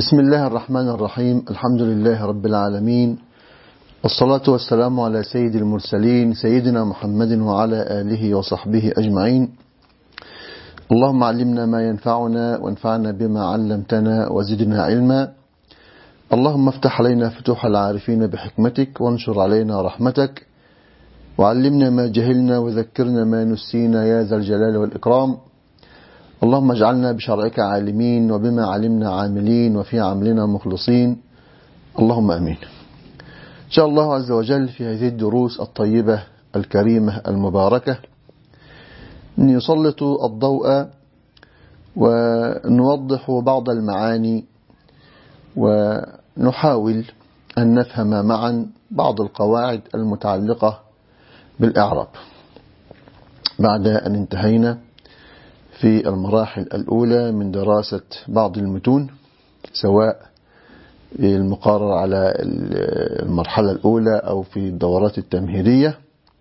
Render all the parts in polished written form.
بسم الله الرحمن الرحيم. الحمد لله رب العالمين، والصلاة والسلام على سيد المرسلين سيدنا محمد وعلى آله وصحبه أجمعين. اللهم علمنا ما ينفعنا وانفعنا بما علمتنا وزدنا علما. اللهم افتح علينا فتوح العارفين بحكمتك وانشر علينا رحمتك، وعلمنا ما جهلنا وذكرنا ما نسينا يا ذا الجلال والإكرام. اللهم اجعلنا بشرعك عالمين وبما علمنا عاملين وفي عملنا مخلصين، اللهم أمين. إن شاء الله عز وجل في هذه الدروس الطيبة الكريمة المباركة نسلط الضوء ونوضح بعض المعاني، ونحاول أن نفهم معا بعض القواعد المتعلقة بالإعراب بعد أن انتهينا في المراحل الأولى من دراسة بعض المتون، سواء المقرر على المرحلة الأولى أو في الدورات التمهيدية.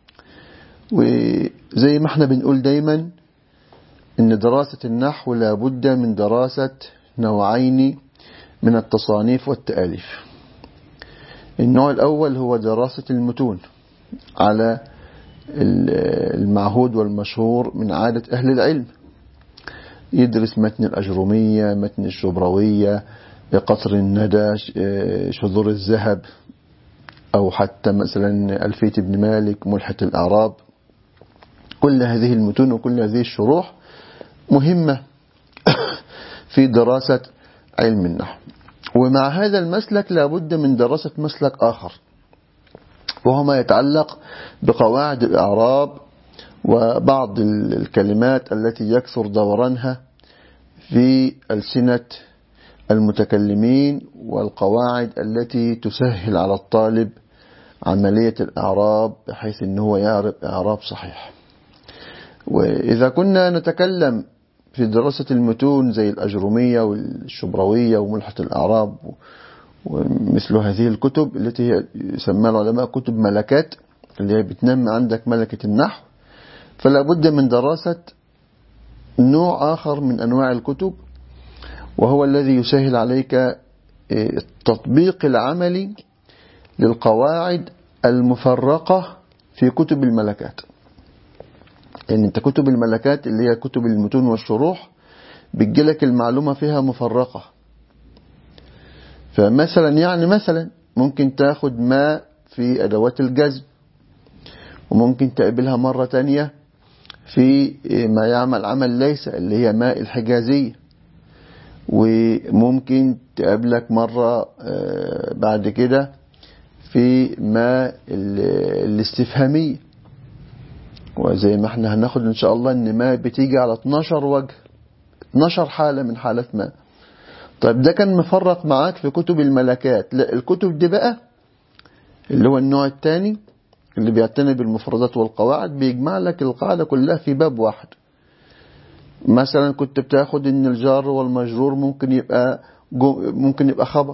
وزي ما احنا بنقول دايما إن دراسة النحو لابد من دراسة نوعين من التصانيف والتآليف. النوع الأول هو دراسة المتون على المعهود والمشهور من عادة أهل العلم، يدرس متن الأجرومية، متن الشبراوية، قطر الندى، شذور الذهب، أو حتى مثلا ألفية ابن مالك، ملحة الأعراب. كل هذه المتون وكل هذه الشروح مهمة في دراسة علم النحو. ومع هذا المسلك لابد من دراسة مسلك آخر، وهو ما يتعلق بقواعد الإعراب وبعض الكلمات التي يكثر دورانها في ألسنة المتكلمين، والقواعد التي تسهل على الطالب عملية الإعراب بحيث أنه يعرف إعراب صحيح. وإذا كنا نتكلم في دراسة المتون زي الأجرومية والشبراوية وملحة الأعراب ومثل هذه الكتب التي يسمى العلماء كتب ملكات، اللي هي بتنمي عندك ملكة النحو، فلا بد من دراسة نوع آخر من أنواع الكتب، وهو الذي يسهل عليك التطبيق العملي للقواعد المفرقة في كتب الملكات. يعني انت كتب الملكات اللي هي كتب المتون والشروح بتجيلك المعلومة فيها مفرقة. فمثلا مثلا ممكن تاخد ما في أدوات الجزم، وممكن تقابلها مرة تانية في ما يعمل عمل ليس اللي هي ماء الحجازية، وممكن تقابلك مرة بعد كده في ماء الاستفهامية. وزي ما احنا هناخد ان شاء الله ان ماء بتيجي على 12 وجه، 12 حالة من حالات ماء. طيب ده كان مفرق معاك في كتب الملكات. لا، الكتب دي بقى اللي هو النوع الثاني اللي بيعتني بالمفردات والقواعد بيجمع لك القاعدة كلها في باب واحد. مثلا كنت بتاخد ان الجار والمجرور ممكن يبقى خبر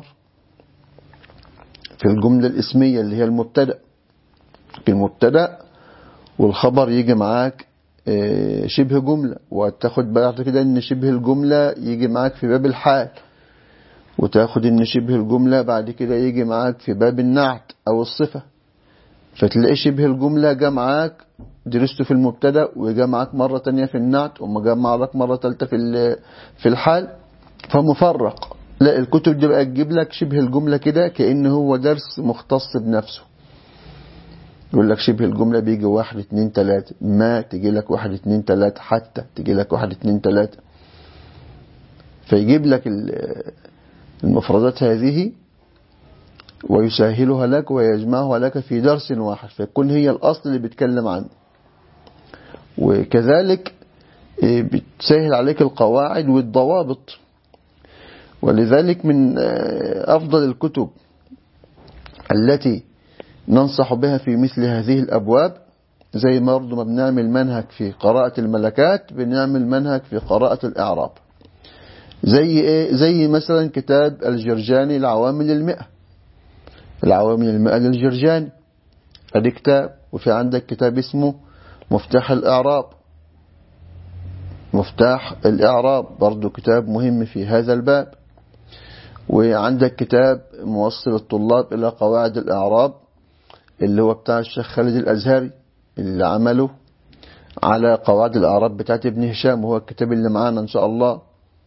في الجملة الاسمية اللي هي المبتدأ. في المبتدأ والخبر يجي معاك شبه جملة، وتاخد بعد كده ان شبه الجملة يجي معاك في باب الحال، وتاخد ان شبه الجملة بعد كده يجي معاك في باب النعت او الصفة. فتلاقي شبه الجملة جاء معاك درسته في المبتدأ، وجاء معاك مرة تانية في النعت، وما جاء معاك مرة ثالثة في الحال، فمفرق. لا، الكتب دي بقى تجيب لك شبه الجملة كده كأنه هو درس مختص بنفسه. يقول لك شبه الجملة بيجي 1 2 3، ما تجي لك 1 2 3، حتى تجي لك 1 2 3. فيجيب لك المفردات هذه ويسهلها لك ويجمعها لك في درس واحد، فيكون هي الأصل اللي بيتكلم عنه. وكذلك بتسهل عليك القواعد والضوابط. ولذلك من أفضل الكتب التي ننصح بها في مثل هذه الأبواب، زي ما برضو ما بنعمل منهج في قراءة الملكات بنعمل منهج في قراءة الإعراب. زي مثلا كتاب الجرجاني العوامل المئة، العوامل المئة للجرجاني، ادي كتاب. وفي عندك كتاب اسمه مفتاح الإعراب، مفتاح الإعراب برضو كتاب مهم في هذا الباب. وعندك كتاب موصل الطلاب إلى قواعد الإعراب اللي هو بتاع الشيخ خالد الأزهري اللي عمله على قواعد الإعراب بتاعت ابن هشام، وهو الكتاب اللي معانا إن شاء الله.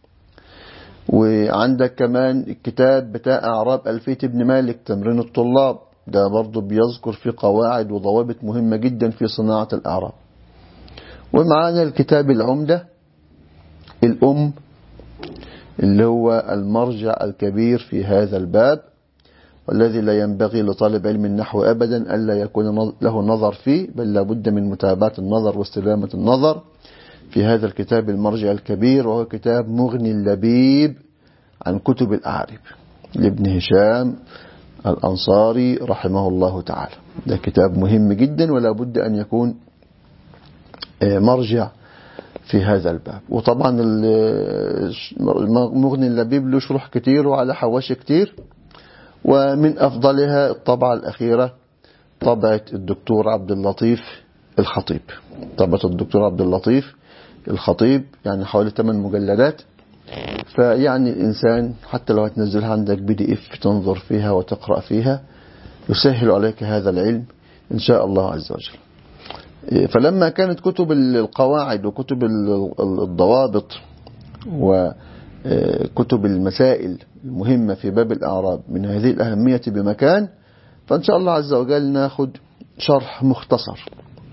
وعندك كمان الكتاب بتاع إعراب ألفية ابن مالك تمرين الطلاب، ده برضو بيذكر فيه قواعد وضوابط مهمة جدا في صناعة الإعراب. ومعانا الكتاب العمدة الأم اللي هو المرجع الكبير في هذا الباب، والذي لا ينبغي لطالب علم النحو أبدا ألا يكون له نظر فيه، بل لابد من متابعة النظر واستلامة النظر في هذا الكتاب المرجع الكبير، وهو كتاب مغني اللبيب عن كتب الأعارب لابن هشام الأنصاري رحمه الله تعالى. ده كتاب مهم جدا ولا بد أن يكون مرجع في هذا الباب. وطبعا مغني اللبيب له شروح كتير وعلى حواشي كتير، ومن أفضلها الطبعة الأخيرة طبعة الدكتور عبد اللطيف الخطيب. طبعة الدكتور عبد اللطيف الخطيب يعني حوالي 8 مجلدات، فيعني الإنسان حتى لو هتنزلها عندك PDF تنظر فيها وتقرأ فيها يسهل عليك هذا العلم إن شاء الله عز وجل. فلما كانت كتب القواعد وكتب الضوابط وكتب المسائل المهمة في باب الأعراب من هذه الأهمية بمكان، فإن شاء الله عز وجل ناخد شرح مختصر.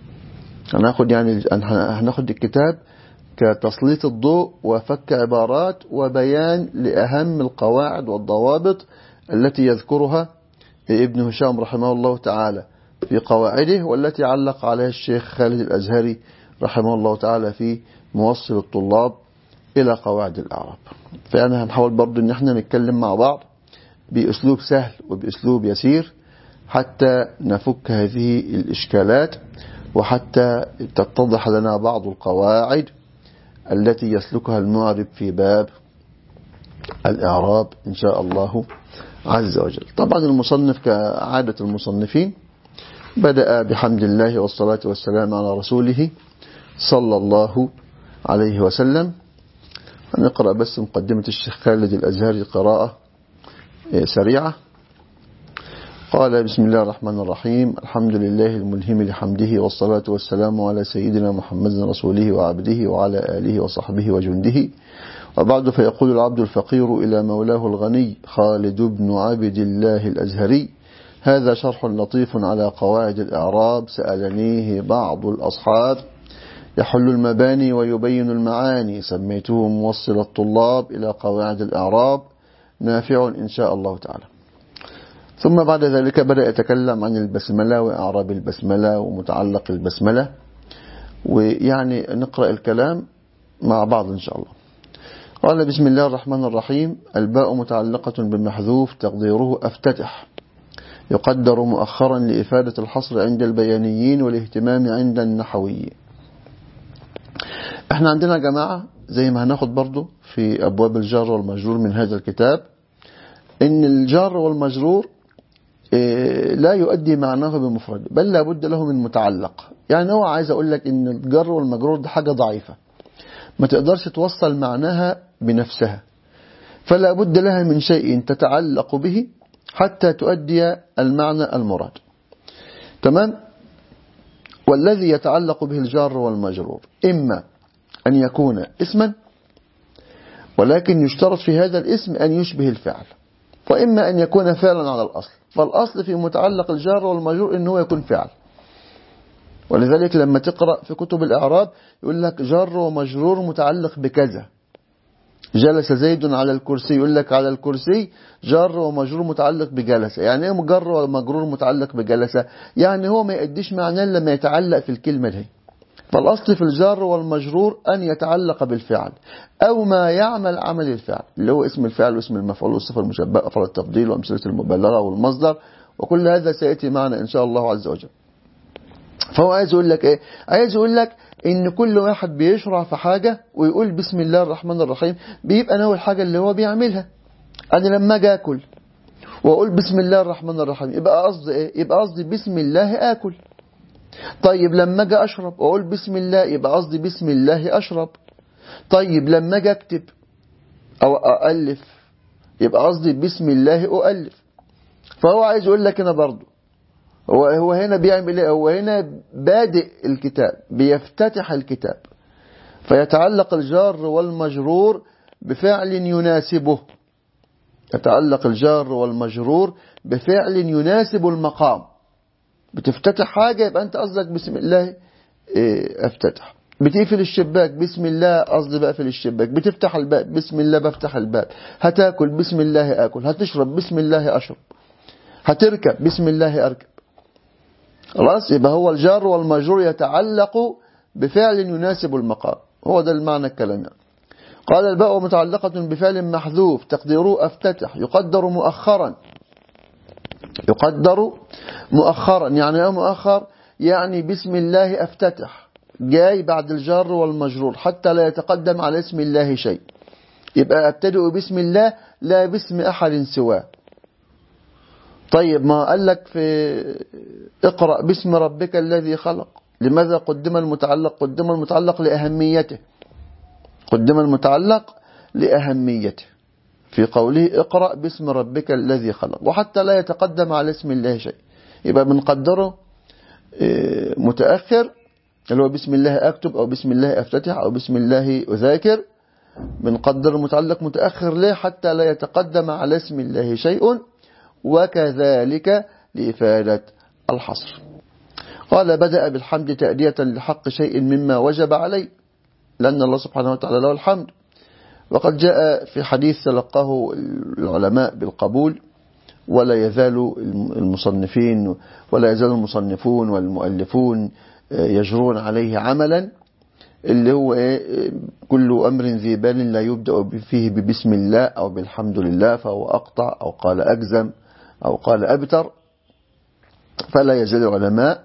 هناخد الكتاب كتسليط الضوء وفك عبارات وبيان لأهم القواعد والضوابط التي يذكرها ابن هشام رحمه الله تعالى في قواعده، والتي علق عليها الشيخ خالد الأزهري رحمه الله تعالى في موصل الطلاب إلى قواعد الأعراب. فأنا هنحاول برضو أن احنا نتكلم مع بعض بأسلوب سهل وبأسلوب يسير حتى نفك هذه الإشكالات، وحتى تتضح لنا بعض القواعد التي يسلكها المعرب في باب الإعراب إن شاء الله عز وجل. طبعا المصنف كعادة المصنفين بدأ بحمد الله والصلاة والسلام على رسوله صلى الله عليه وسلم. هنقرأ بس مقدمة الشيخ خالد الأزهري قراءة سريعة. قال: بسم الله الرحمن الرحيم، الحمد لله الملهم لحمده، والصلاة والسلام على سيدنا محمد رسوله وعبده وعلى آله وصحبه وجنده، وبعد. فيقول العبد الفقير إلى مولاه الغني خالد بن عبد الله الأزهري: هذا شرح لطيف على قواعد الإعراب سألنيه بعض الأصحاب، يحل المباني ويبين المعاني، سميته موصل الطلاب إلى قواعد الإعراب، نافع إن شاء الله تعالى. ثم بعد ذلك بدأ يتكلم عن البسملة وإعراب البسملة ومتعلق البسملة، ويعني نقرأ الكلام مع بعض إن شاء الله. قال: بسم الله الرحمن الرحيم. الباء متعلقة بمحذوف تقديره أفتتح، يقدر مؤخرا لإفادة الحصر عند البيانيين والاهتمام عند النحويين. احنا عندنا يا جماعة زي ما هناخد برضو في أبواب الجر والمجرور من هذا الكتاب، إن الجر والمجرور لا يؤدي معناه بمفرد، بل لابد له من متعلق. يعني هو عايز أقول لك إن الجر والمجرور ده حاجة ضعيفة ما تقدرش توصل معناها بنفسها، فلا بد لها من شيء تتعلق به حتى تؤدي المعنى المراد. تمام؟ والذي يتعلق به الجار والمجرور إما أن يكون اسما، ولكن يشترط في هذا الاسم أن يشبه الفعل، وإما أن يكون فعلا على الأصل. فالأصل في متعلق الجار والمجرور إنه يكون فعل، ولذلك لما تقرأ في كتب الإعراب يقول لك جار ومجرور متعلق بكذا. جلس زيد على الكرسي، يقول لك على الكرسي جار ومجرور متعلق بجلسة. يعني ايه جار ومجرور متعلق بجلسة؟ يعني هو ما يأديش معناه لما يتعلق في الكلمة دي. فالأصل في الجار والمجرور أن يتعلق بالفعل أو ما يعمل عمل الفعل، اللي هو اسم الفعل واسم المفعول والصفة المشبهة أفعال التفضيل وأمثلة المبالغة والمصدر، وكل هذا سيأتي معنا إن شاء الله عز وجل. فهو عايز يقول لك إيه؟ عايز يقول لك إن كل واحد بيشرع في حاجة ويقول بسم الله الرحمن الرحيم، بيبقى ناوي الحاجة اللي هو بيعملها. أنا لما أجي أكل وأقول بسم الله الرحمن الرحيم يبقى قصدي إيه؟ يبقى قصدي بسم الله آكل. طيب لما أجي أشرب وأقول بسم الله يبقى قصدي بسم الله أشرب. طيب لما أجي أكتب أو أألف يبقى قصدي بسم الله أؤلف. فهو عايز يقول لك هنا برضه هو هنا بيعمل ايه؟ هو هنا بادئ الكتاب، بيفتتح الكتاب، فيتعلق الجار والمجرور بفعل يناسبه. يتعلق الجار والمجرور بفعل يناسب المقام. بتفتتح حاجة يبقى أنت قصدك بسم الله افتتح. بتقفل الشباك بسم الله قصدي بقفل الشباك. بتفتح الباب بسم الله بفتح الباب. هتاكل بسم الله آكل. هتشرب بسم الله أشرب. هتركب بسم الله أركب. خلاص، يبقى هو الجار والمجرور يتعلق بفعل يناسب المقام. هو ده المعنى الكلام يعني. قال الباء متعلقة بفعل محذوف تقديره أفتتح. يقدر مؤخرا. يقدر مؤخرا يعني ايه مؤخر؟ يعني بسم الله أفتتح جاي بعد الجار والمجرور حتى لا يتقدم على اسم الله شيء. يبقى أبتدئ بسم الله لا باسم أحد سواه. طيب ما قال لك في اقرأ باسم ربك الذي خلق. لماذا قدم المتعلق؟ قدم المتعلق لأهميته. قدم المتعلق لأهميته في قوله اقرأ باسم ربك الذي خلق، وحتى لا يتقدم على اسم الله شيء. يبقى بنقدره متأخر اللي هو بسم الله أكتب أو بسم الله أفتتح أو بسم الله أذاكر. بنقدر المتعلق متأخر ليه؟ حتى لا يتقدم على اسم الله شيء، وكذلك لإفادة الحصر. قال بدأ بالحمد تأدية لحق شيء مما وجب عليه، لأن الله سبحانه وتعالى له الحمد. وقد جاء في حديث تلقاه العلماء بالقبول، ولا يزال المصنفين ولا يزال المصنفون والمؤلفون يجرون عليه عملا، اللي هو كل أمر ذي بال لا يبدأ فيه ببسم الله أو بالحمد لله فهو أقطع أو قال أجزم أو قال أبتر. فلا يزال العلماء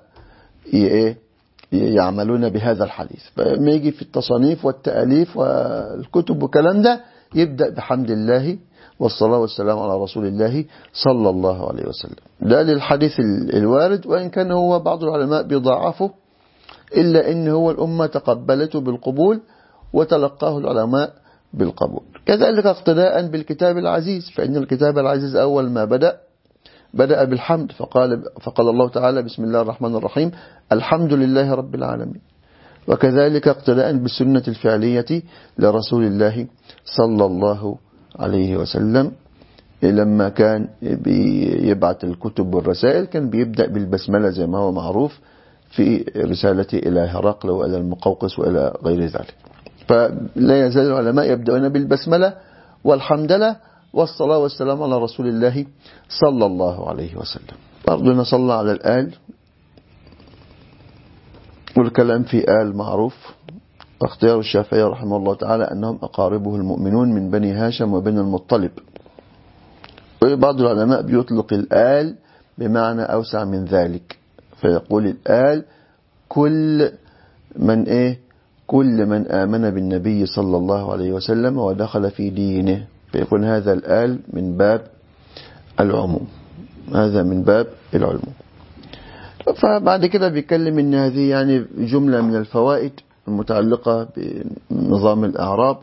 يعملون بهذا الحديث. فما يجي في التصانيف والتأليف والكتب وكلام ده يبدأ بحمد الله والصلاة والسلام على رسول الله صلى الله عليه وسلم. ده للحديث الوارد، وإن كان هو بعض العلماء بيضاعفه، إلا إن هو الأمة تقبلته بالقبول وتلقاه العلماء بالقبول. كذلك اقتداء بالكتاب العزيز، فإن الكتاب العزيز أول ما بدأ بالحمد. فقال الله تعالى بسم الله الرحمن الرحيم الحمد لله رب العالمين. وكذلك اقتداء بالسنة الفعلية لرسول الله صلى الله عليه وسلم. لما كان بيبعت الكتب والرسائل كان بيبدأ بالبسملة زي ما هو معروف في رسالته إلى هرقل وإلى المقوقس وإلى غير ذلك. فلا يزال العلماء يبدأون بالبسملة والحمدلة والصلاة والسلام على رسول الله صلى الله عليه وسلم. برضنا صلى على الآل، والكلام في آل معروف. اختيار الشافعي رحمه الله تعالى أنهم أقاربه المؤمنون من بني هاشم وبني المطلب. وبعض العلماء بيطلق الآل بمعنى أوسع من ذلك، فيقول الآل كل من آمن بالنبي صلى الله عليه وسلم ودخل في دينه، فيكون هذا الآل من باب العموم. هذا من باب العموم. فبعد كده بيتكلم ان هذه يعني جملة من الفوائد المتعلقة بنظام الأعراب.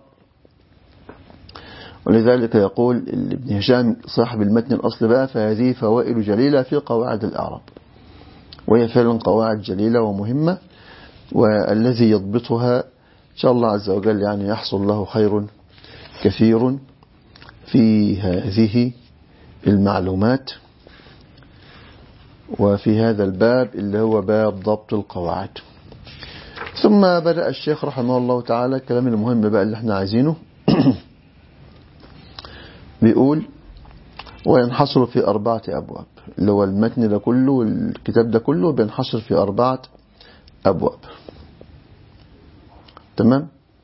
ولذلك يقول ابن هشام صاحب المتن الأصل بقى فهذه فوائد جليلة في قواعد الأعراب، وهي فعلا قواعد جليلة ومهمة، والذي يضبطها إن شاء الله عز وجل يعني يحصل له خير كثير في هذه المعلومات وفي هذا الباب اللي هو باب ضبط القواعد. ثم بدأ الشيخ رحمه الله تعالى الكلام المهم بقى اللي احنا عايزينه. بيقول وينحصر في 4 أبواب، اللي هو المتن ده كله والكتاب ده كله بينحصر في 4 أبواب. تمام.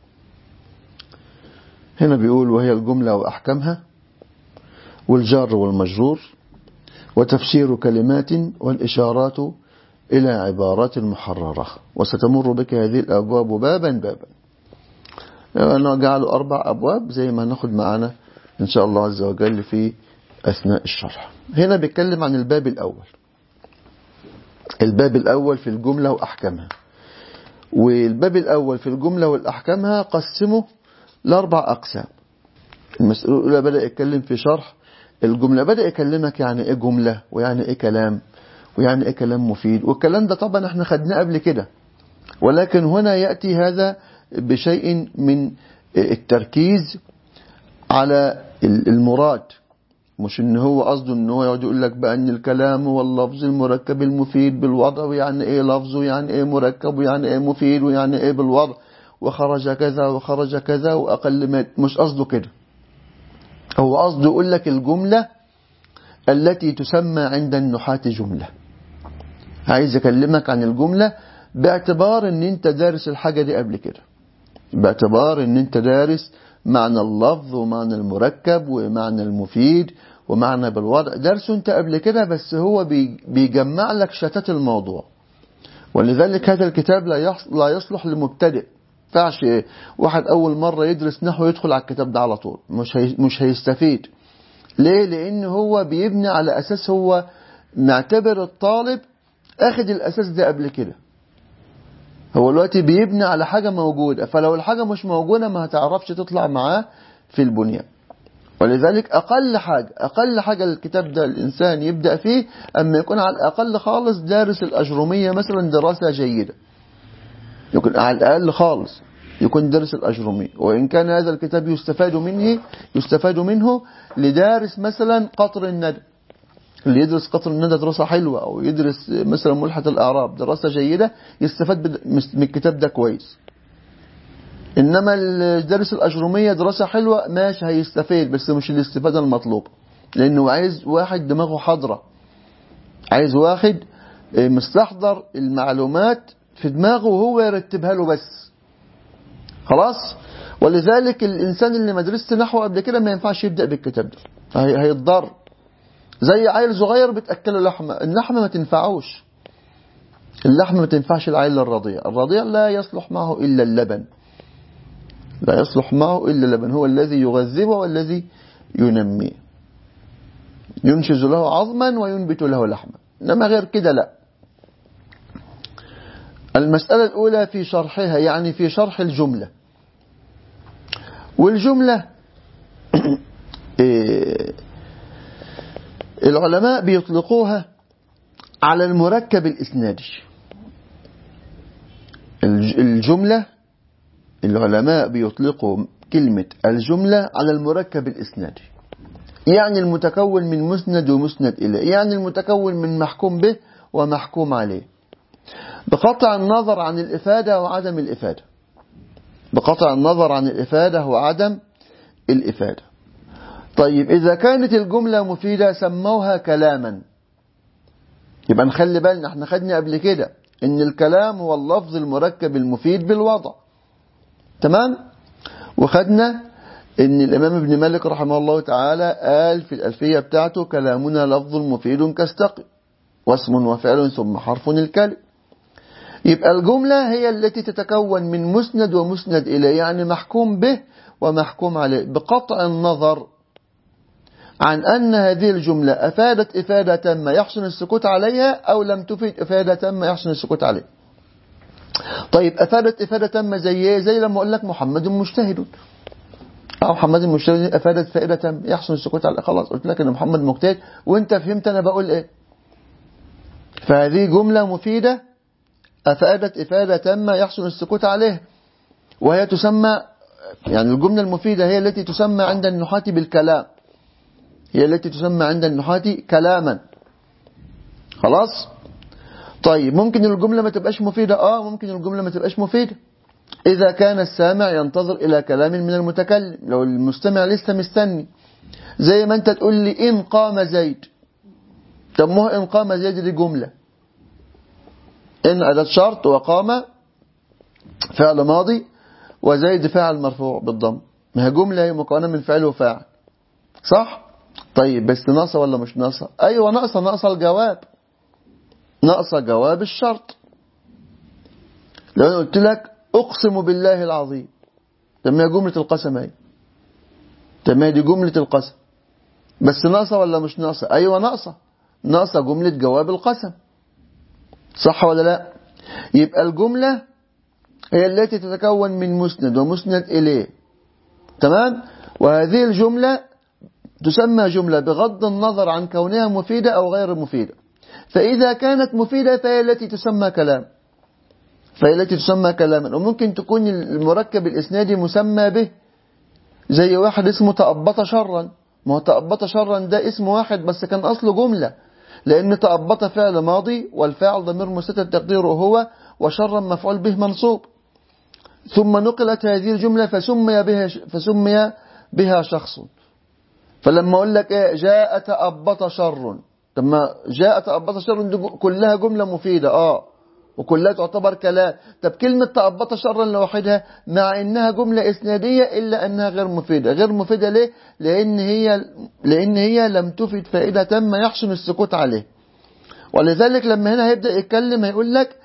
هنا بيقول وهي الجملة وأحكامها والجار والمجرور وتفسير كلمات والإشارات إلى عبارات محررة. وستمر بك هذه الأبواب بابا بابا. أنا جعلوا 4 أبواب زي ما هناخد معنا إن شاء الله عز وجل في أثناء الشرح. هنا بيتكلم عن الباب الأول. الباب الأول في الجملة وأحكامها. والباب الأول في الجملة والأحكامها قسمه ل4 أقسام. المسألة الأولى بدأ يتكلم في شرح الجملة، بدأ يكلمك يعني إيه جملة، ويعني إيه كلام، ويعني إيه كلام مفيد. والكلام ده طبعا احنا خدناه قبل كده، ولكن هنا يأتي هذا بشيء من التركيز على المراد. مش ان هو قصده ان هو يقعد يقول لك بقى ان الكلام هو اللفظ المركب المفيد بالوضع، ويعني ايه لفظ، ويعني ايه مركب، ويعني ايه مفيد، ويعني ايه بالوضع، وخرج كذا وخرج كذا واقل ما. مش قصده كده. هو قصده يقول لك الجملة التي تسمى عند النحاة جملة. عايز اكلمك عن الجملة باعتبار ان انت دارس الحاجة دي قبل كده، باعتبار ان انت دارس معنى اللفظ ومعنى المركب ومعنى المفيد ومعنى بالوضع، درسه انت قبل كده، بس هو بيجمع لك شتات الموضوع. ولذلك هذا الكتاب لا يصلح لمبتدئ. ينفعش واحد اول مرة يدرس نحو يدخل على الكتاب ده على طول، مش هيستفيد. ليه؟ لان هو بيبني على اساس هو معتبر الطالب اخد الاساس ده قبل كده. هو دلوقتي بيبني على حاجة موجودة، فلو الحاجة مش موجودة ما هتعرفش تطلع معاه في البنيان. ولذلك أقل حاجة الكتاب ده الإنسان يبدأ فيه أما يكون على الأقل خالص دارس الأجرومية مثلا دراسة جيدة، يكون على الأقل خالص يكون درس الأجرومية. وإن كان هذا الكتاب يستفاد منه لدارس مثلا قطر الندى، اللي يدرس قطر الندى دراسة حلوة، أو يدرس مثلا ملحة الأعراب دراسة جيدة، يستفاد من الكتاب ده كويس. إنما الدرس الأجرومية دراسة حلوة ماشي هيستفيد، بس مش الاستفادة المطلوبة، لأنه عايز واحد دماغه حاضرة، عايز واحد مستحضر المعلومات في دماغه وهو يرتبها له بس خلاص. ولذلك الإنسان اللي ما درسش نحو قبل كده ما ينفعش يبدأ بالكتاب ده، هيتضر. زي عيل صغير بتأكله لحمة، اللحمة ما تنفعوش، اللحمة ما تنفعش العيل الرضيع لا يصلح معه إلا اللبن، لا يصلح معه إلا اللبن، هو الذي يغذبه والذي ينميه، ينشز له عظما وينبت له لحما، إنما غير كده لا. المسألة الأولى في شرحها، يعني في شرح الجملة. والجملة العلماء بيطلقوها على المركب الإسنادي. الجملة العلماء بيطلقوا كلمة الجملة على المركب الإسنادي، يعني المتكون من مسند ومسند إليه، يعني المتكون من محكوم به ومحكوم عليه، بقطع النظر عن الإفادة وعدم الإفادة، بقطع النظر عن الإفادة وعدم الإفادة. طيب إذا كانت الجملة مفيدة سموها كلاما. يبقى نخلي بالنا، احنا خدنا قبل كده ان الكلام هو اللفظ المركب المفيد بالوضع، تمام؟ وخدنا ان الامام ابن مالك رحمه الله تعالى قال في الألفية بتاعته: كلامنا لفظ مفيد كاستقي، واسم وفعل ثم حرف الكلم. يبقى الجملة هي التي تتكون من مسند ومسند إليه، يعني محكوم به ومحكوم عليه، بقطع النظر عن أن هذه الجملة أفادت إفادة تامة يحسن السكوت عليها أو لم تفيد إفادة تامة يحسن السكوت عليها. طيب أفادت إفادة تامة زي إيه؟ زي لما أقول لك محمد مجتهد، أو محمد مجتهد أفادت فائدة تامة يحسن السكوت عليها، خلاص قلت لك أن محمد مجتهد وأنت فهمت أنا بقول إيه. فهذه جملة مفيدة أفادت إفادة تامة يحسن السكوت عليها، وهي تسمى، يعني الجملة المفيدة هي التي تسمى عند النحاة بالكلام، هي التي تسمى عند النحاة كلاما. خلاص. طيب ممكن الجملة ما تبقاش مفيدة، ممكن الجملة ما تبقاش مفيدة إذا كان السامع ينتظر إلى كلام من المتكلم، لو المستمع لسه مستني. زي ما أنت تقول لي إن قام زيد، طب ما هو إن قام زيد دي جملة، إن أداة شرط وقام فعل ماضي وزيد فاعل مرفوع بالضم، ما هي جملة هي مكونة من فعل وفاعل، صح؟ طيب بس ناقصة ولا مش ناقصة؟ أيوة ناقصة الجواب، ناقصة جواب الشرط. لو أنا قلت لك أقسم بالله العظيم، طب ما هي جملة القسم اهي، طب ما هي دي جملة القسم، بس ناقصة ولا مش ناقصة؟ أيوة ناقصة جملة جواب القسم، صح ولا لا؟ يبقى الجملة هي التي تتكون من مسند ومسند إليه، تمام؟ وهذه الجملة تسمى جملة بغض النظر عن كونها مفيدة أو غير مفيدة. فإذا كانت مفيدة فهي التي تسمى كلام، فهي التي تسمى كلاما. وممكن تكون المركب الإسنادي مسمى به، زي واحد اسمه تأبط شرا. ما هو تأبط شرا ده اسم واحد بس كان أصله جملة، لأن تأبط فعل ماضي والفاعل ضمير مستتر تقديره هو، وشرا مفعول به منصوب. ثم نقلت هذه الجملة فسمي بها شخص. فلما أقول لك إيه جاء تأبط شر، لما جاء تأبط شر كلها جملة مفيدة وكلها تعتبر كلام. طب كلمة تأبط شرا لوحدها مع إنها جملة إسنادية إلا أنها غير مفيدة. غير مفيدة ليه؟ لأن هي لم تفد فائدة تم يحسن السكوت عليه. ولذلك لما هنا هيبدأ يتكلم هيقول لك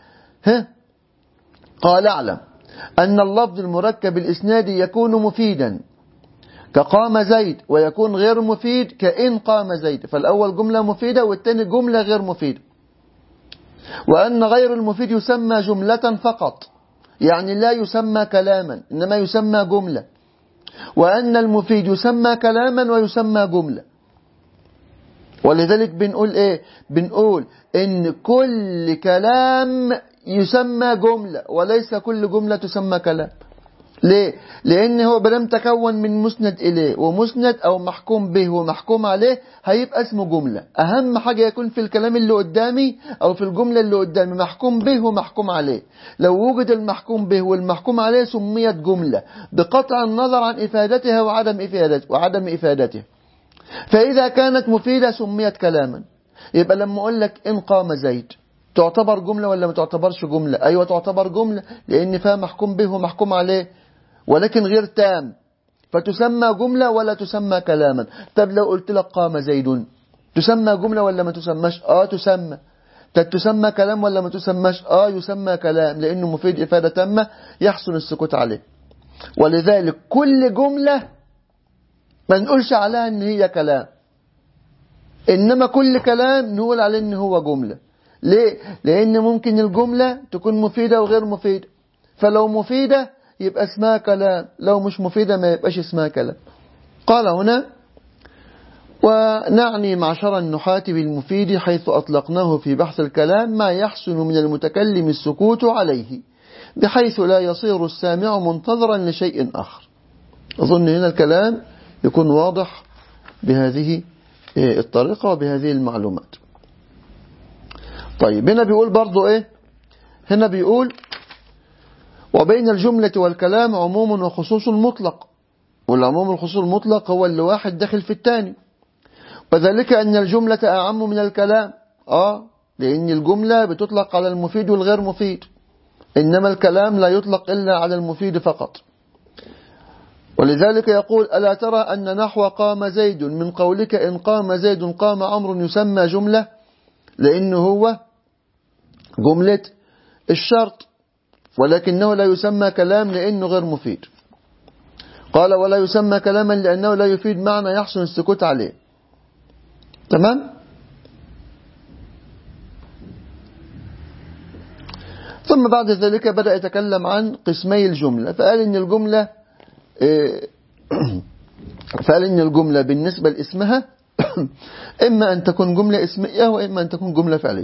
قال اعلم أن اللفظ المركب الإسنادي يكون مفيدا كقام زيد، ويكون غير مفيد كإن قام زيد. فالأول جملة مفيدة والثاني جملة غير مفيدة. وأن غير المفيد يسمى جملة فقط، يعني لا يسمى كلاما إنما يسمى جملة. وأن المفيد يسمى كلاما ويسمى جملة. ولذلك بنقول إيه؟ بنقول إن كل كلام يسمى جملة وليس كل جملة تسمى كلام. ليه؟ لأن هو بلم تكون من مسند إليه ومسند أو محكوم به ومحكوم عليه هيبقى اسمه جملة. أهم حاجة يكون في الكلام اللي قدامي أو في الجملة اللي قدامي محكوم به ومحكوم عليه. لو وجد المحكوم به والمحكوم عليه سميت جملة بقطع النظر عن إفادتها وعدم إفادتها. فإذا كانت مفيدة سميت كلاما. يبقى لما أقول لك إن قام زيد تعتبر جملة ولا ما تعتبرش جملة؟ أيوة تعتبر جملة، لأن فيها محكوم به ومحكوم عليه ولكن غير تام، فتسمى جملة ولا تسمى كلاما. طب لو قلت لك قام زيد تسمى جملة ولا ما تسمىش؟ تسمى. طب تسمى كلام ولا ما تسمىش؟ يسمى كلام، لأنه مفيد إفادة تامة يحسن السكوت عليه. ولذلك كل جملة ما نقولش عليها ان هي كلام، انما كل كلام نقول عليه ان هو جملة. ليه؟ لان ممكن الجملة تكون مفيدة وغير مفيدة. فلو مفيدة يبقى اسمها كلام، لو مش مفيدة ما يبقاش اسمها كلام. قال هنا ونعني معشر النحاة بالمفيد حيث أطلقناه في بحث الكلام ما يحسن من المتكلم السكوت عليه بحيث لا يصير السامع منتظرا لشيء آخر. أظن هنا الكلام يكون واضح بهذه الطريقة وبهذه المعلومات. طيب هنا بيقول برضو هنا بيقول وبين الجملة والكلام عموم وخصوص مطلق. والعموم والخصوص المطلق هو اللي واحد داخل في الثاني. وذلك أن الجملة أعم من الكلام لأن الجملة بتطلق على المفيد والغير مفيد، إنما الكلام لا يطلق إلا على المفيد فقط. ولذلك يقول ألا ترى أن نحو قام زيد من قولك إن قام زيد قام عمرو يسمى جملة، لأنه هو جملة الشرط، ولكنه لا يسمى كلام لأنه غير مفيد. قال ولا يسمى كلاما لأنه لا يفيد معنى يحسن السكوت عليه. تمام؟ ثم بعد ذلك بدأ يتكلم عن قسمي الجملة، فقال إن الجملة بالنسبة لاسمها إما أن تكون جملة اسمية وإما أن تكون جملة فعلية.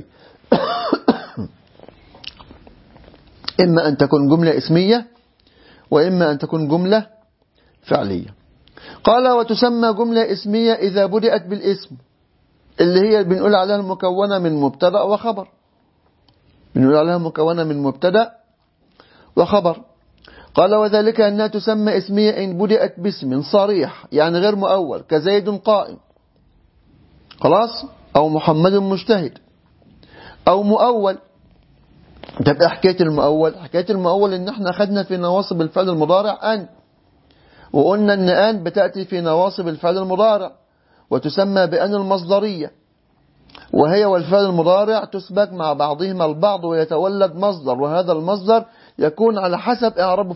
إما أن تكون جملة اسمية وإما أن تكون جملة فعلية. قال وتسمى جملة اسمية إذا بدأت بالاسم، اللي هي بنقول عليها المكونة من مبتدأ وخبر. بنقول عليها مكونة من مبتدأ وخبر. قال وذلك أنها تسمى اسمية إن بدأت باسم صريح يعني غير مؤول كزيد قائم، خلاص، أو محمد مجتهد، أو مؤول. تبقى حكاية المؤول إن احنا أخذنا في نواصب الفعل المضارع أن، وقلنا أن أن بتأتي في نواصب الفعل المضارع وتسمى بأن المصدرية، وهي والفعل المضارع تسبك مع بعضهما البعض ويتولد مصدر، وهذا المصدر يكون على حسب إعرابه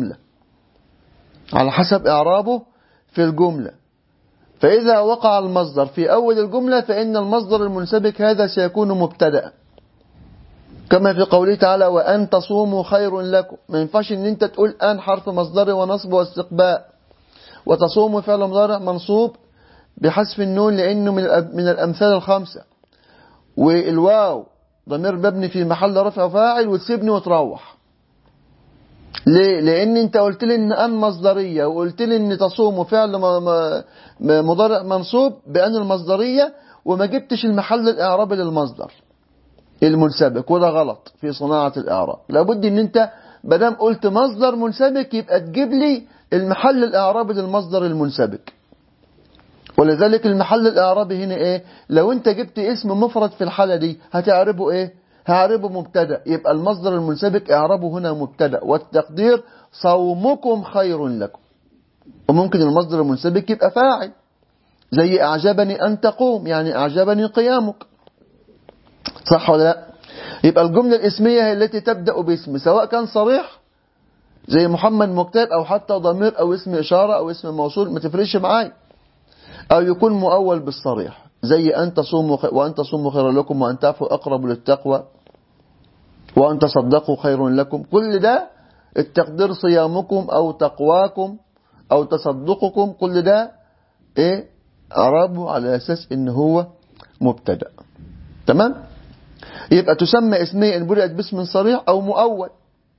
في الجملة. فإذا وقع المصدر في أول الجملة فإن المصدر المنسبك هذا سيكون مبتدأ، كما في قوله تعالى وأن تصوموا خير لكم. ما ينفعش ان انت تقول أن حرف مصدر ونصب واستقباء وتصوم فعل مضارع منصوب بحذف النون لأنه من الأمثال الخمسة، والواو ضمير مبني في محل رفع فاعل، وتسيبني وتروح. ليه؟ لأن أنت قلت لي إن مصدرية، وقلت لي إن تصوم فعل مضارع منصوب بأن المصدرية، وما جبتش المحل الإعرابي للمصدر المنسبك، وده غلط في صناعة الإعراب. لابد إن أنت بدام قلت مصدر منسبك يبقى تجيب لي المحل الإعرابي للمصدر المنسبك. ولذلك المحل الإعرابي هنا إيه؟ لو أنت جبت اسم مفرد في الحالة دي هتعربه إيه؟ هعربه مبتدأ، يبقى المصدر المنسبك إعرابه هنا مبتدأ، والتقدير صومكم خير لكم. وممكن المصدر المنسبك يبقى فاعل، زي أعجبني أن تقوم، يعني أعجبني قيامك، صح ولا لا؟ يبقى الجملة الاسمية هي التي تبدأ باسم، سواء كان صريح زي محمد مكتب، أو حتى ضمير أو اسم إشارة أو اسم موصول، ما تفرقش معاي، أو يكون مؤول بالصريح زي أن تصوموا وأن تصوموا خير لكم، وأن تعفوا أقرب للتقوى، وأن تصدقوا خير لكم. كل ده التقدير صيامكم أو تقواكم أو تصدقكم، كل ده إيه؟ أعرابه على أساس إن هو مبتدأ. تمام؟ يبقى تسمى اسمية إن بدأت باسم صريح أو مؤول.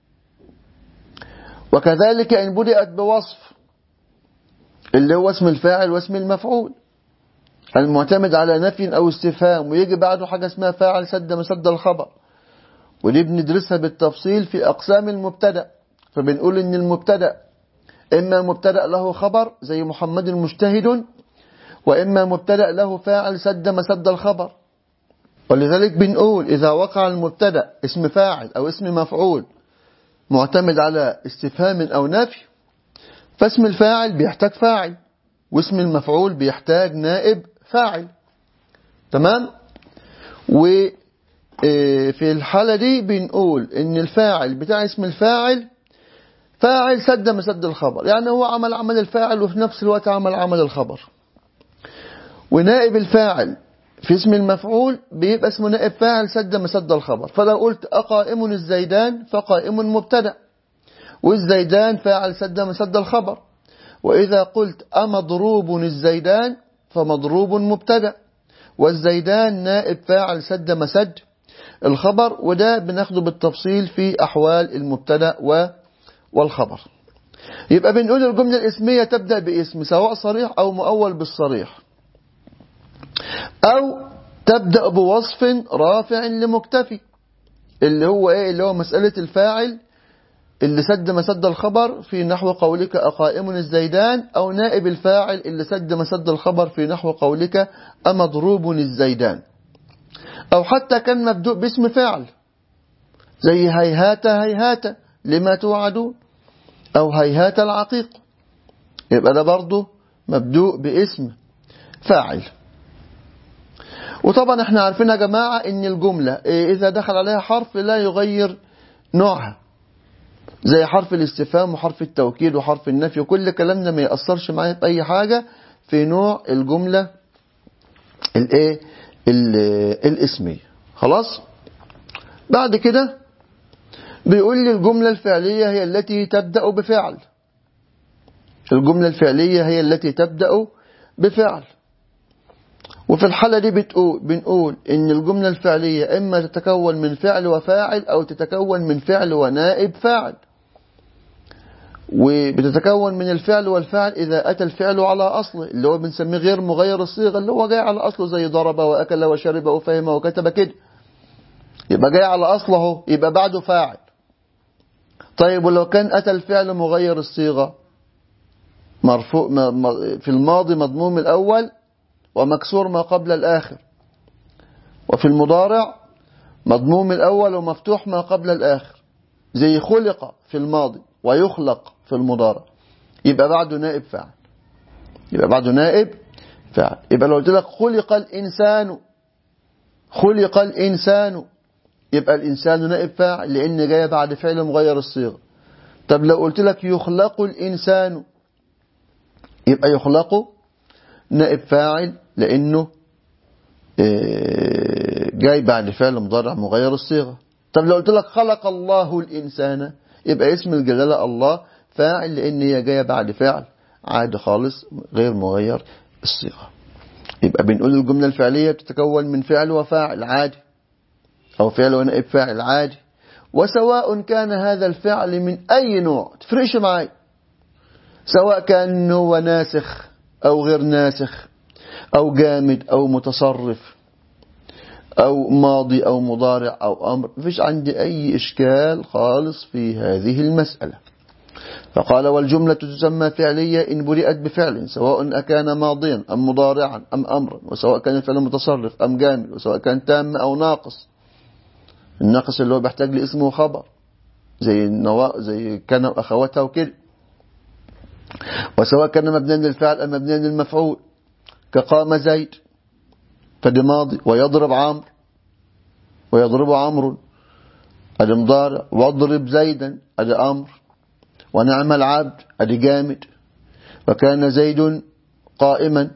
وكذلك إن بدأت بوصف اللي هو اسم الفاعل واسم المفعول المعتمد على نفي أو استفهام، ويجي بعده حاجة اسمها فاعل سد مسد الخبر، ودي بندرسها بالتفصيل في أقسام المبتدأ. فبنقول إن المبتدأ إما مبتدأ له خبر زي محمد مجتهد، وإما مبتدأ له فاعل سد مسد الخبر. ولذلك بنقول إذا وقع المبتدأ اسم فاعل أو اسم مفعول معتمد على استفهام أو نفي، فاسم الفاعل بيحتاج فاعل، واسم المفعول بيحتاج نائب فاعل. تمام؟ وفي الحالة دي بنقول إن الفاعل بتاع اسم الفاعل فاعل سد مسد الخبر، يعني هو عمل الفاعل وفي نفس الوقت عمل الخبر. ونائب الفاعل في اسم المفعول بيبقى اسمه نائب فاعل سد مسد الخبر. فلو قلت أقائم الزيدان فقائم مبتدأ، والزيدان فاعل سد مسد الخبر. وإذا قلت أمضروب الزيدان فمضروب مبتدأ، والزيدان نائب فاعل سد مسد الخبر. وده بناخده بالتفصيل في أحوال المبتدأ والخبر. يبقى بنقول الجملة الاسمية تبدأ باسم سواء صريح أو مؤول بالصريح، أو تبدأ بوصف رافع لمكتفي، اللي هو إيه؟ اللي هو مسألة الفاعل اللي سد مسد الخبر في نحو قولك أقائم الزيدان، أو نائب الفاعل اللي سد مسد الخبر في نحو قولك أمضروب الزيدان. أو حتى كان مبدوء باسم فاعل زي هيهات هيهات لما توعدون، أو هيهات العقيق، يبقى ده برضه مبدوء باسم فاعل. وطبعا احنا عارفين يا جماعة ان الجملة اذا دخل عليها حرف لا يغير نوعها، زي حرف الاستفهام وحرف التوكيد وحرف النفي، وكل كلامنا ما يأثرش معايا بأي حاجة في نوع الجملة الايه الاسمية. خلاص؟ بعد كده بيقول لي الجملة الفعلية هي التي تبدأ بفعل. الجملة الفعلية هي التي تبدأ بفعل. وفي الحالة دي بنقول إن الجملة الفعلية إما تتكون من فعل وفاعل، أو تتكون من فعل ونائب فاعل. وبتتكون من الفعل والفاعل إذا أتى الفعل على أصله، اللي هو بنسميه غير مغير الصيغة، اللي هو جاي على أصله زي ضرب وأكل وشرب وفهم وكتب كده، يبقى جاي على أصله، يبقى بعده فاعل. طيب ولو كان أتى الفعل مغير الصيغة مرفوع في الماضي مضموم الأول ومكسور ما قبل الآخر، وفي المضارع مضموم الأول ومفتوح ما قبل الآخر، زي خلق في الماضي ويخلق في المضارع، يبقى بعده نائب فاعل. يبقى بعده نائب فاعل. يبقى لو قلت لك خلق الإنسان، خلق الإنسان، يبقى الإنسان نائب فاعل لأن جاي بعد فعل مغير الصيغة. طب لو قلت لك يخلق الإنسان، يبقى يخلق نائب فاعل لأنه جاي بعد فعل مضارع مغير الصيغة. طب لو قلت لك خلق الله الإنسان، يبقى اسم الجلالة الله فاعل لأن هي جاية بعد فعل عادي خالص غير مغير الصيغة. يبقى بنقول الجملة الفعلية تتكون من فعل وفاعل عادي، أو فعل ونائب فاعل عادي، وسواء كان هذا الفعل من أي نوع تفرقش معي، سواء كان هو ناسخ أو غير ناسخ أو جامد أو متصرف أو ماضي أو مضارع أو أمر، مفيش عندي أي إشكال خالص في هذه المسألة. فقال والجملة تسمى فعلية إن برئت بفعل، سواء أكان ماضيا أم مضارعا أم أمرا، وسواء كان الفعل متصرف أم جامد، وسواء كان تام أو ناقص. الناقص اللي هو بيحتاج لاسم وخبر زي كان وأخواتها وكده. وسواء كان مبنيا للفعل أم مبنيا للمفعول، كقام زيد فدي ماضي، ويضرب عمرو ويضرب عمرو أدي مضارع، واضرب زيدا أدي أمر، ونعم العبد أدي جامد، وكان زيد قائما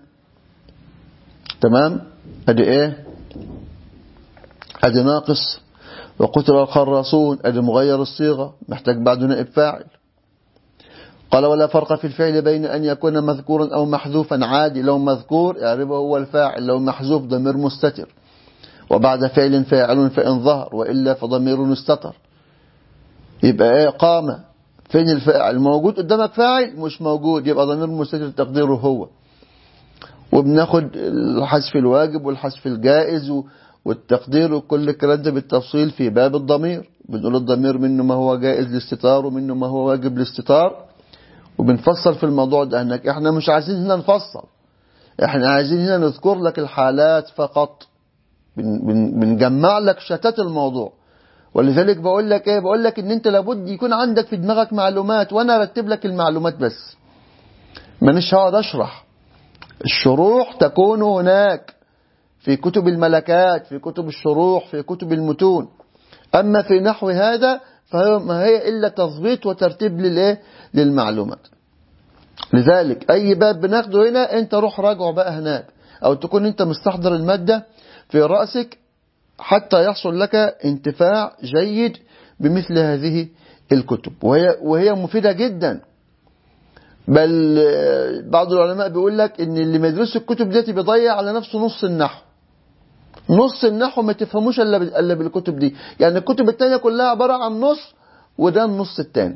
تمام أدي إيه أدي ناقص، وقتل الخراصون أدي مغير الصيغة محتاج بعده نائب فاعل. قال ولا فرق في الفعل بين أن يكون مذكورا أو محذوفا عادي، لو مذكور اعربه هو الفاعل، لو محذوف ضمير مستتر، وبعد فعل فاعل فإن ظهر، وإلا فضمير استتر. يبقى ايه قام فين الفاعل؟ موجود قدامك فاعل مش موجود، يبقى ضمير مستتر تقديره هو. وبناخد الحذف الواجب والحذف الجائز والتقدير وكل الكلام ده بالتفصيل في باب الضمير. بنقول الضمير منه ما هو جائز للاستتار ومنه ما هو واجب للاستتار، وبنفصل في الموضوع ده. هناك احنا مش عايزين هنا نفصل، احنا عايزين هنا نذكر لك الحالات فقط، بنجمع لك شتات الموضوع. ولذلك بقول لك ايه، بقول لك ان انت لابد يكون عندك في دماغك معلومات، وانا ارتب لك المعلومات بس، مانيش هقعد اشرح. الشروح تكون هناك في كتب الملكات، في كتب الشروح، في كتب المتون. اما في نحو هذا فما هي الا تضبيط وترتيب للمعلومات. لذلك اي باب بناخده هنا انت روح راجعه بقى هناك، او تكون انت مستحضر المادة في رأسك حتى يحصل لك انتفاع جيد بمثل هذه الكتب، وهي مفيدة جدا. بل بعض العلماء بيقول لك ان اللي ما يدرس الكتب دي بيضيع على نفسه نص النحو. نص النحو ما تفهموش الا بالكتب دي، يعني الكتب التانية كلها عبارة عن نص، وده النص التاني.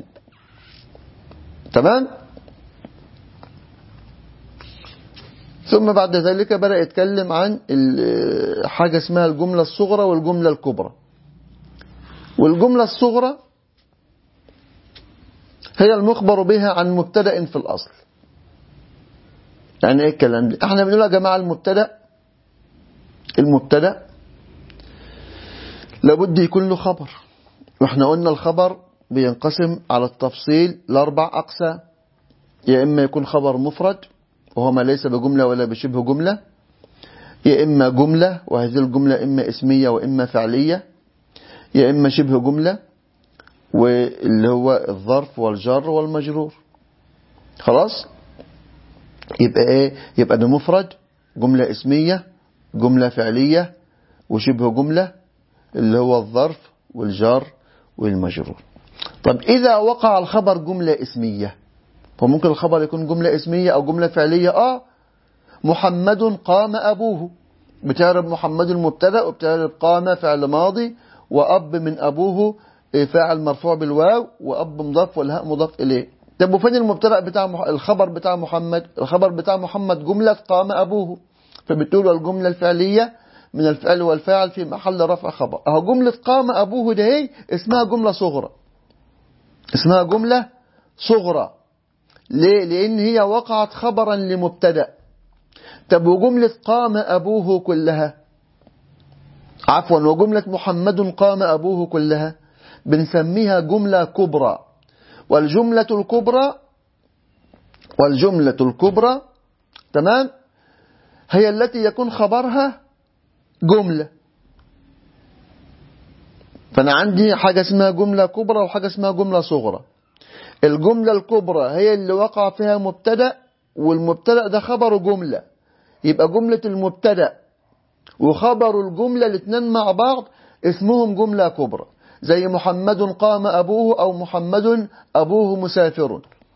تمام. ثم بعد ذلك بدأ يتكلم عن حاجة اسمها الجملة الصغرى والجملة الكبرى. والجملة الصغرى هي المخبر بها عن مبتدأ في الأصل. يعني ايه الكلام ده؟ احنا بنقول يا جماعة المبتدأ لابد يكون له خبر، واحنا قلنا الخبر بينقسم على التفصيل لأربع أقسام. يا إما يكون خبر مفرد وهو ما ليس بجملة ولا بشبه جملة، يا إما جملة وهذه الجملة إما اسمية وإما فعلية، يا إما شبه جملة واللي هو الظرف والجر والمجرور. خلاص. يبقى ايه؟ يبقى ده مفرد، جملة اسمية، جملة فعلية، وشبه جملة اللي هو الظرف والجر والمجرور. طب إذا وقع الخبر جملة اسمية، فممكن الخبر يكون جملة اسمية أو جملة فعلية. محمد قام أبوه، بتعرب محمد المبتدأ وبتعرب قام فعل ماضي، وأب من أبوه فاعل مرفوع بالواو، وأب مضاف والهاء مضاف إليه. طب وفين المبتدأ بتاع الخبر بتاع محمد؟ الخبر بتاع محمد جملة قام أبوه، فبتقول الجملة الفعلية من الفعل والفاعل في محل رفع خبر. أهو جملة قام أبوه ده هي اسمها جملة صغرى، اسمها جملة صغرى. ليه؟ لأن هي وقعت خبرا لمبتدأ. طب وجملة قام أبوه كلها، عفوا، وجملة محمد قام أبوه كلها بنسميها جملة كبرى. والجملة الكبرى تمام هي التي يكون خبرها جملة. فأنا عندي حاجة اسمها جملة كبرى وحاجة اسمها جملة صغرى. الجملة الكبرى هي اللي وقع فيها مبتدأ، والمبتدأ ده خبر جملة، يبقى جملة المبتدأ وخبر الجملة الاثنين مع بعض اسمهم جملة كبرى، زي محمد قام أبوه أو محمد أبوه مسافر.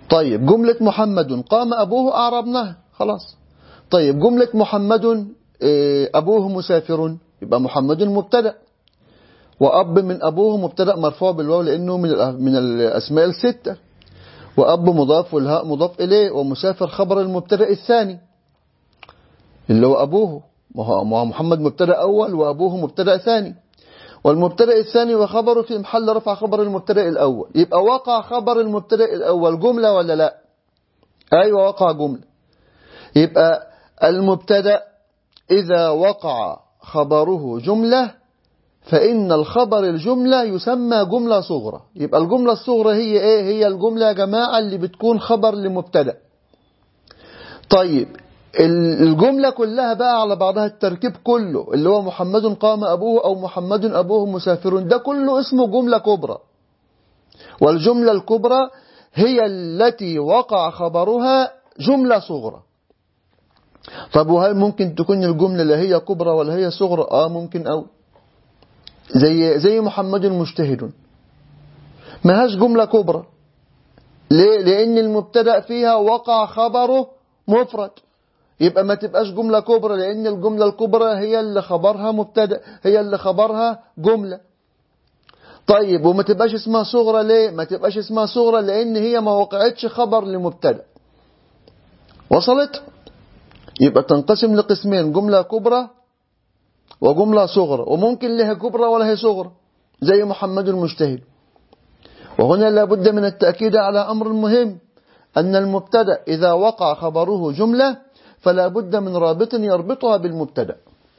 طيب جملة محمد قام أبوه أعربناها خلاص. طيب جملة محمد أبوه مسافر، يبقى محمد مبتدأ، وأب من أبوه مبتدأ مرفوع بالواو لأنه من الأسماء الستة، وأب مضاف والهاء مضاف إليه، ومسافر خبر المبتدأ الثاني اللي هو أبوه، محمد مبتدأ أول وأبوه مبتدأ ثاني، والمبتدأ الثاني وخبره في محل رفع خبر المبتدأ الأول. يبقى وقع خبر المبتدأ الأول جملة ولا لا؟ أيوة وقع جملة. يبقى المبتدأ إذا وقع خبره جملة فإن الخبر الجملة يسمى جملة صغرى. يبقى الجملة الصغرى هي إيه؟ هي الجملة يا جماعة اللي بتكون خبر لمبتدأ. طيب الجملة كلها بقى على بعضها، التركيب كله اللي هو محمد قام أبوه أو محمد أبوه مسافر، ده كله اسمه جملة كبرى. والجملة الكبرى هي التي وقع خبرها جملة صغرى. طب وهل ممكن تكون الجملة اللي هي كبرى ولا هي صغرى؟ ممكن. أو زي محمد مجتهد، ما هاش جملة كبرى. ليه؟ لأن المبتدأ فيها وقع خبره مفرد، يبقى ما تبقاش جملة كبرى، لأن الجملة الكبرى هي اللي خبرها مبتدأ، هي اللي خبرها جملة. طيب وما تبقاش اسمها صغرى ليه؟ ما تبقاش اسمها صغرى لأن هي ما وقعتش خبر لمبتدأ. وصلت؟ يبقى تنقسم لقسمين، جملة كبرى وجملة صغرى، وممكن لها كبرى ولا هي صغرى زي محمد المجتهد. وهنا لابد من التأكيد على أمر مهم، أن المبتدأ إذا وقع خبره جملة فلا بد من رابط يربطها بالمبتدأ،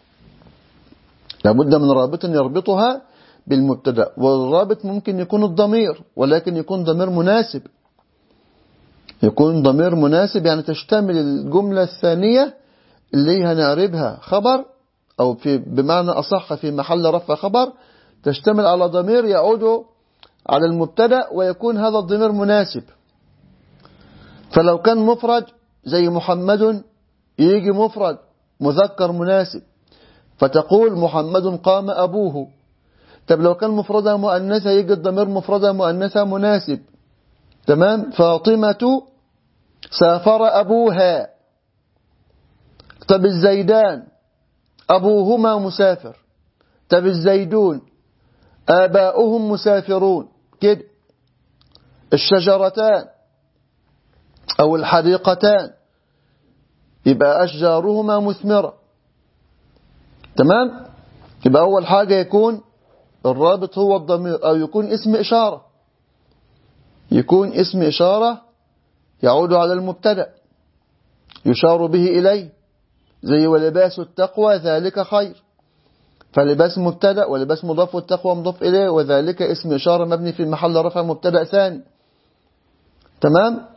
لابد من رابط يربطها بالمبتدأ. والرابط ممكن يكون الضمير، ولكن يكون ضمير مناسب، يكون ضمير مناسب يعني تشتمل الجملة الثانية اللي هنعربها خبر، أو بمعنى أصح في محل رفع خبر، تشتمل على ضمير يعود على المبتدأ ويكون هذا الضمير مناسب. فلو كان مفرد زي محمد يجي مفرد مذكر مناسب فتقول محمد قام أبوه. طب لو كان مفردة مؤنثة يجي الضمير مفردة مؤنثة مناسب. تمام؟ فاطمة سافر أبوها. طب الزيدان أبوهما مسافر. طب الزيدون آباؤهم مسافرون كده. الشجرتان أو الحديقتان يبقى أشجارهما مثمرة. تمام؟ يبقى أول حاجة يكون الرابط هو الضمير، أو يكون اسم إشارة، يكون اسم إشارة يعود على المبتدأ يشار به إليه، زي ولباس التقوى ذلك خير، فلباس مبتدأ ولباس مضاف والتقوى مضاف إليه، وذلك اسم إشارة مبني في محل رفع مبتدأ ثاني. تمام؟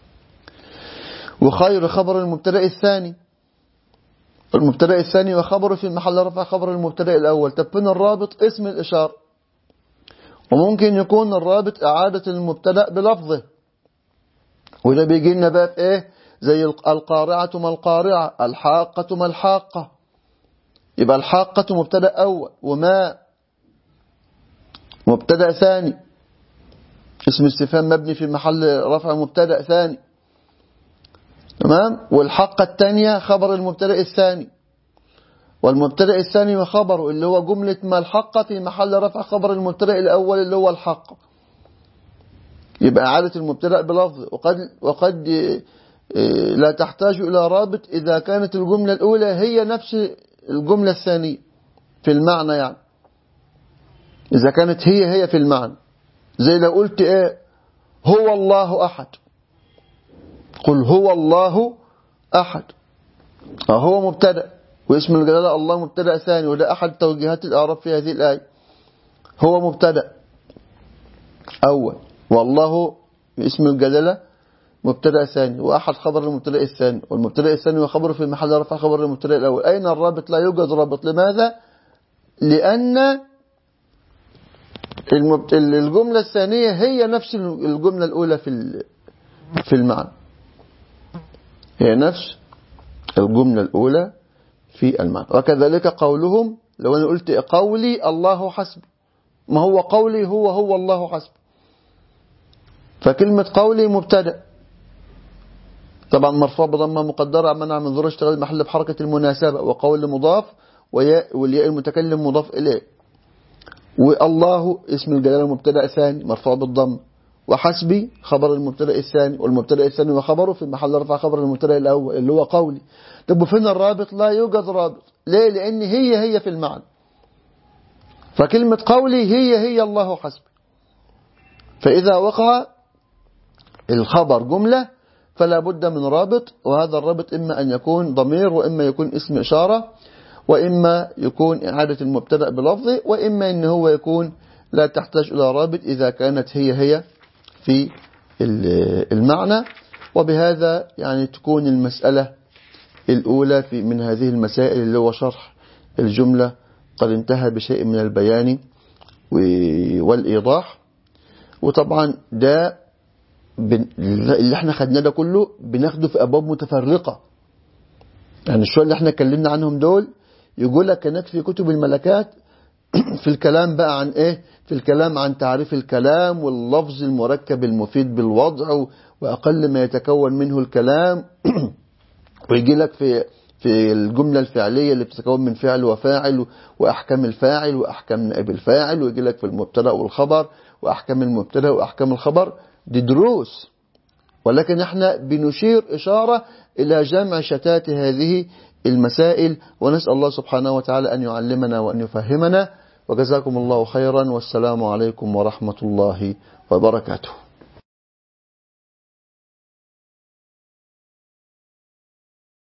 وخير خبر المبتدأ الثاني، المبتدأ الثاني وخبره في محل رفع خبر المبتدأ الأول. طب فين الرابط؟ اسم الإشارة. وممكن يكون الرابط إعادة المبتدأ بلفظه، وده بيجي لنا بقى في إيه؟ زي القارعة ما القارعة، الحاقة ما الحاقة. يبقى الحاقة مبتدأ أول، وما مبتدأ ثاني، اسم استفهام مبني في محل رفع مبتدأ ثاني. تمام؟ والحاقة الثانية خبر المبتدأ الثاني، والمبتدأ الثاني وخبره اللي هو جملة ما الحق في محل رفع خبر المبتدأ الأول اللي هو الحق. يبقى إعادة المبتدأ بلفظ. وقد لا تحتاج إلى رابط إذا كانت الجملة الأولى هي نفس الجملة الثانية في المعنى، يعني إذا كانت هي في المعنى. زي لو قلت إيه؟ هو الله أحد، قل هو الله أحد، هو مبتدأ واسم الجلالة الله مبتدأ ثاني، وده أحد توجيهات الإعراب في هذه الآية. هو مبتدأ أول، والله اسم الجلالة مبتدأ ثاني، وأحد خبر المبتدأ الثاني، والمبتدأ الثاني وخبره في محل رفع خبر المبتدأ الأول. أين الرابط؟ لا يوجد رابط. لماذا؟ لأن الجملة الثانية هي نفس الجملة الأولى في المعنى، هي نفس الجملة الأولى في المعنى. وكذلك قولهم، لو أنا قلت قولي الله حسب، ما هو قولي هو الله حسب، فكلمة قولي مبتدأ طبعا مرفوع بضمة مقدرة منع من ظهور اشتغال المحل بحركة المناسبة، وقول مضاف والياء المتكلم مضاف إليه. والله اسم الجلالة مبتدأ ثاني مرفوع بالضم، وحسبي خبر المبتدأ الثاني، والمبتدأ الثاني وخبره في محل رفع خبر المبتدأ الأول اللي هو قولي. طب وفين الرابط؟ لا يوجد رابط. ليه؟ لأن هي في المعنى. فكلمة قولي هي الله حسبي. فإذا وقع الخبر جملة فلا بد من رابط، وهذا الرابط إما أن يكون ضمير، وإما يكون اسم إشارة، وإما يكون إعادة المبتدأ بلفظه، وإما أن هو يكون لا تحتاج إلى رابط إذا كانت هي في المعنى. وبهذا يعني تكون المسألة الأولى من هذه المسائل اللي هو شرح الجملة قد انتهى بشيء من البيان والإيضاح. وطبعا ده اللي احنا خدناه ده كله بناخده في أبواب متفرقة. يعني الشوية اللي احنا اتكلمنا عنهم دول يقول لك هناك في كتب الملكات في الكلام بقى عن ايه؟ في الكلام عن تعريف الكلام واللفظ المركب المفيد بالوضع وأقل ما يتكون منه الكلام ويجي لك في الجملة الفعلية اللي بتتكون من فعل وفاعل وأحكام الفاعل وأحكام نائب الفاعل، ويجي لك في المبتدأ والخبر وأحكام المبتدأ وأحكام الخبر. دي دروس، ولكن احنا بنشير إشارة إلى جمع شتات هذه المسائل، ونسأل الله سبحانه وتعالى أن يعلمنا وأن يفهمنا. وجزاكم الله خيرا، والسلام عليكم ورحمة الله وبركاته.